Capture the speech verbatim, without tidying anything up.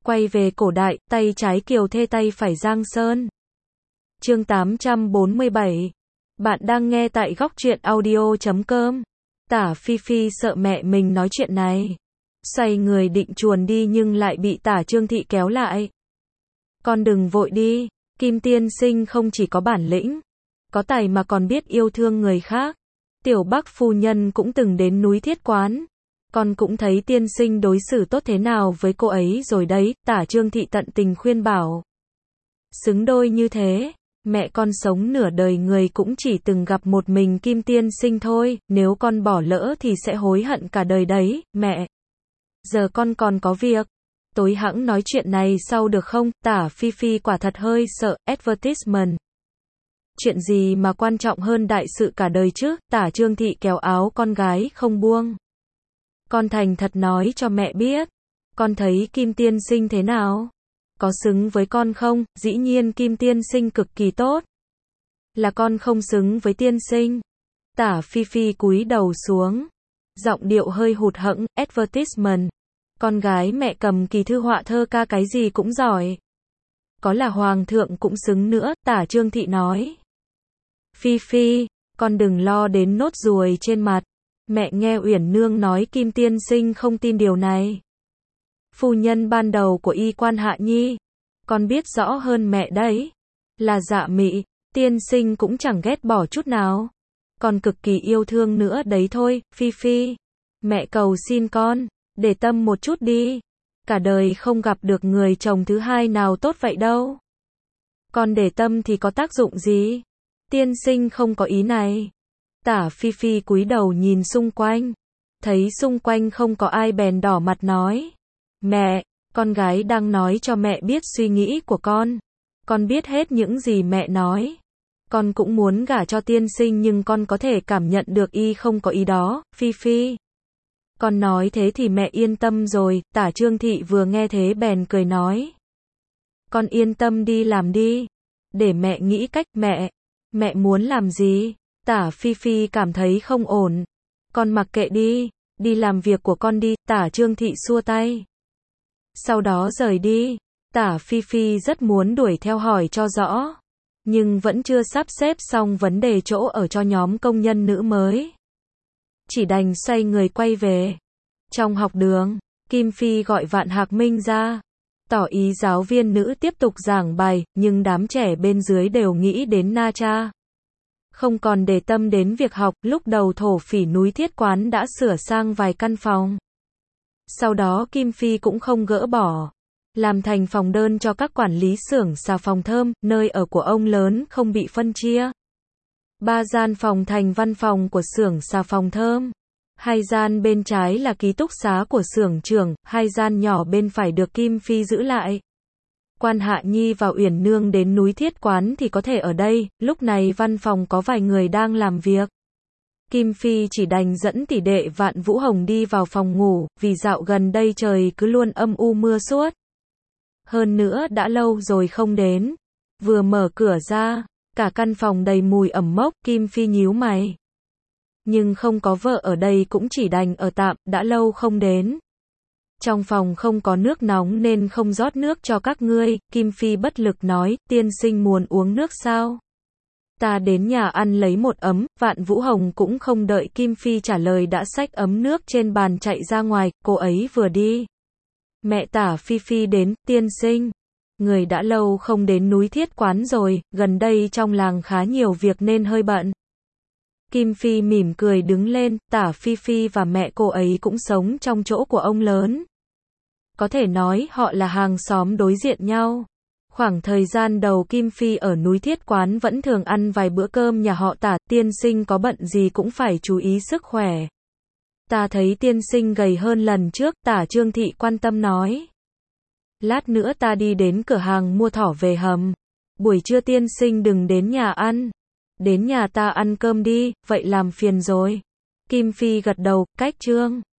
Quay về cổ đại, tay trái Kiều Thê tay phải Giang Sơn. Chương tám trăm bốn mươi bảy. Bạn đang nghe tại góc truyện audio chấm com. Tả Phi Phi sợ mẹ mình nói chuyện này. Xoay người định chuồn đi nhưng lại bị Tả Trương Thị kéo lại. Con đừng vội đi, Kim tiên sinh không chỉ có bản lĩnh, có tài mà còn biết yêu thương người khác. Tiểu Bắc phu nhân cũng từng đến núi Thiết Quán. Con cũng thấy tiên sinh đối xử tốt thế nào với cô ấy rồi đấy, Tả Trương Thị tận tình khuyên bảo. Xứng đôi như thế, mẹ con sống nửa đời người cũng chỉ từng gặp một mình Kim tiên sinh thôi, nếu con bỏ lỡ thì sẽ hối hận cả đời đấy, mẹ. Giờ con còn có việc. Tối hẵng nói chuyện này sau được không? Tả Phi Phi quả thật hơi sợ, advertisement. Chuyện gì mà quan trọng hơn đại sự cả đời chứ? Tả Trương Thị kéo áo con gái không buông. Con thành thật nói cho mẹ biết. Con thấy Kim tiên sinh thế nào? Có xứng với con không? Dĩ nhiên Kim tiên sinh cực kỳ tốt. Là con không xứng với tiên sinh. Tả Phi Phi cúi đầu xuống. Giọng điệu hơi hụt hẫng, advertisement. Con gái mẹ cầm kỳ thư họa thơ ca cái gì cũng giỏi. Có là hoàng thượng cũng xứng nữa, Tả Trương Thị nói. Phi Phi, con đừng lo đến nốt ruồi trên mặt. Mẹ nghe Uyển Nương nói Kim tiên sinh không tin điều này. Phu nhân ban đầu của y quan Hạ Nhi. Con biết rõ hơn mẹ đấy. Là dạ mị, tiên sinh cũng chẳng ghét bỏ chút nào. Con cực kỳ yêu thương nữa đấy thôi, Phi Phi. Mẹ cầu xin con, để tâm một chút đi. Cả đời không gặp được người chồng thứ hai nào tốt vậy đâu. Con để tâm thì có tác dụng gì? Tiên sinh không có ý này. Tả Phi Phi cúi đầu nhìn xung quanh. Thấy xung quanh không có ai bèn đỏ mặt nói. Mẹ, con gái đang nói cho mẹ biết suy nghĩ của con. Con biết hết những gì mẹ nói. Con cũng muốn gả cho tiên sinh nhưng con có thể cảm nhận được y không có ý đó, Phi Phi. Con nói thế thì mẹ yên tâm rồi, Tả Trương Thị vừa nghe thế bèn cười nói. Con yên tâm đi làm đi. Để mẹ nghĩ cách, mẹ. Mẹ muốn làm gì? Tả Phi Phi cảm thấy không ổn. Con mặc kệ đi, đi làm việc của con đi, Tả Trương Thị xua tay. Sau đó rời đi, Tả Phi Phi rất muốn đuổi theo hỏi cho rõ. Nhưng vẫn chưa sắp xếp xong vấn đề chỗ ở cho nhóm công nhân nữ mới. Chỉ đành xoay người quay về. Trong học đường, Kim Phi gọi Vạn Hạc Minh ra. Tỏ ý giáo viên nữ tiếp tục giảng bài, nhưng đám trẻ bên dưới đều nghĩ đến Na Cha. Không còn để tâm đến việc học, lúc đầu thổ phỉ núi Thiết Quán đã sửa sang vài căn phòng. Sau đó Kim Phi cũng không gỡ bỏ. Làm thành phòng đơn cho các quản lý xưởng xà phòng thơm, nơi ở của ông lớn không bị phân chia. Ba gian phòng thành văn phòng của xưởng xà phòng thơm. Hai gian bên trái là ký túc xá của xưởng trưởng, hai gian nhỏ bên phải được Kim Phi giữ lại. Quan Hạ Nhi và Uyển Nương đến núi Thiết Quán thì có thể ở đây, lúc này văn phòng có vài người đang làm việc. Kim Phi chỉ đành dẫn tỷ đệ Vạn Vũ Hồng đi vào phòng ngủ, vì dạo gần đây trời cứ luôn âm u mưa suốt. Hơn nữa đã lâu rồi không đến. Vừa mở cửa ra, cả căn phòng đầy mùi ẩm mốc, Kim Phi nhíu mày. Nhưng không có vợ ở đây cũng chỉ đành ở tạm, đã lâu không đến. Trong phòng không có nước nóng nên không rót nước cho các ngươi, Kim Phi bất lực nói, tiên sinh muốn uống nước sao? Ta đến nhà ăn lấy một ấm, Vạn Vũ Hồng cũng không đợi Kim Phi trả lời đã xách ấm nước trên bàn chạy ra ngoài, cô ấy vừa đi. Mẹ Tả Phi Phi đến, tiên sinh. Người đã lâu không đến núi Thiết Quán rồi, gần đây trong làng khá nhiều việc nên hơi bận. Kim Phi mỉm cười đứng lên, Tả Phi Phi và mẹ cô ấy cũng sống trong chỗ của ông lớn. Có thể nói họ là hàng xóm đối diện nhau. Khoảng thời gian đầu Kim Phi ở núi Thiết Quán vẫn thường ăn vài bữa cơm nhà họ Tả, tiên sinh có bận gì cũng phải chú ý sức khỏe. Ta thấy tiên sinh gầy hơn lần trước, Tả Trương Thị quan tâm nói. Lát nữa ta đi đến cửa hàng mua thỏ về hầm. Buổi trưa tiên sinh đừng đến nhà ăn. Đến nhà ta ăn cơm đi, vậy làm phiền rồi. Kim Phi gật đầu, cách trương.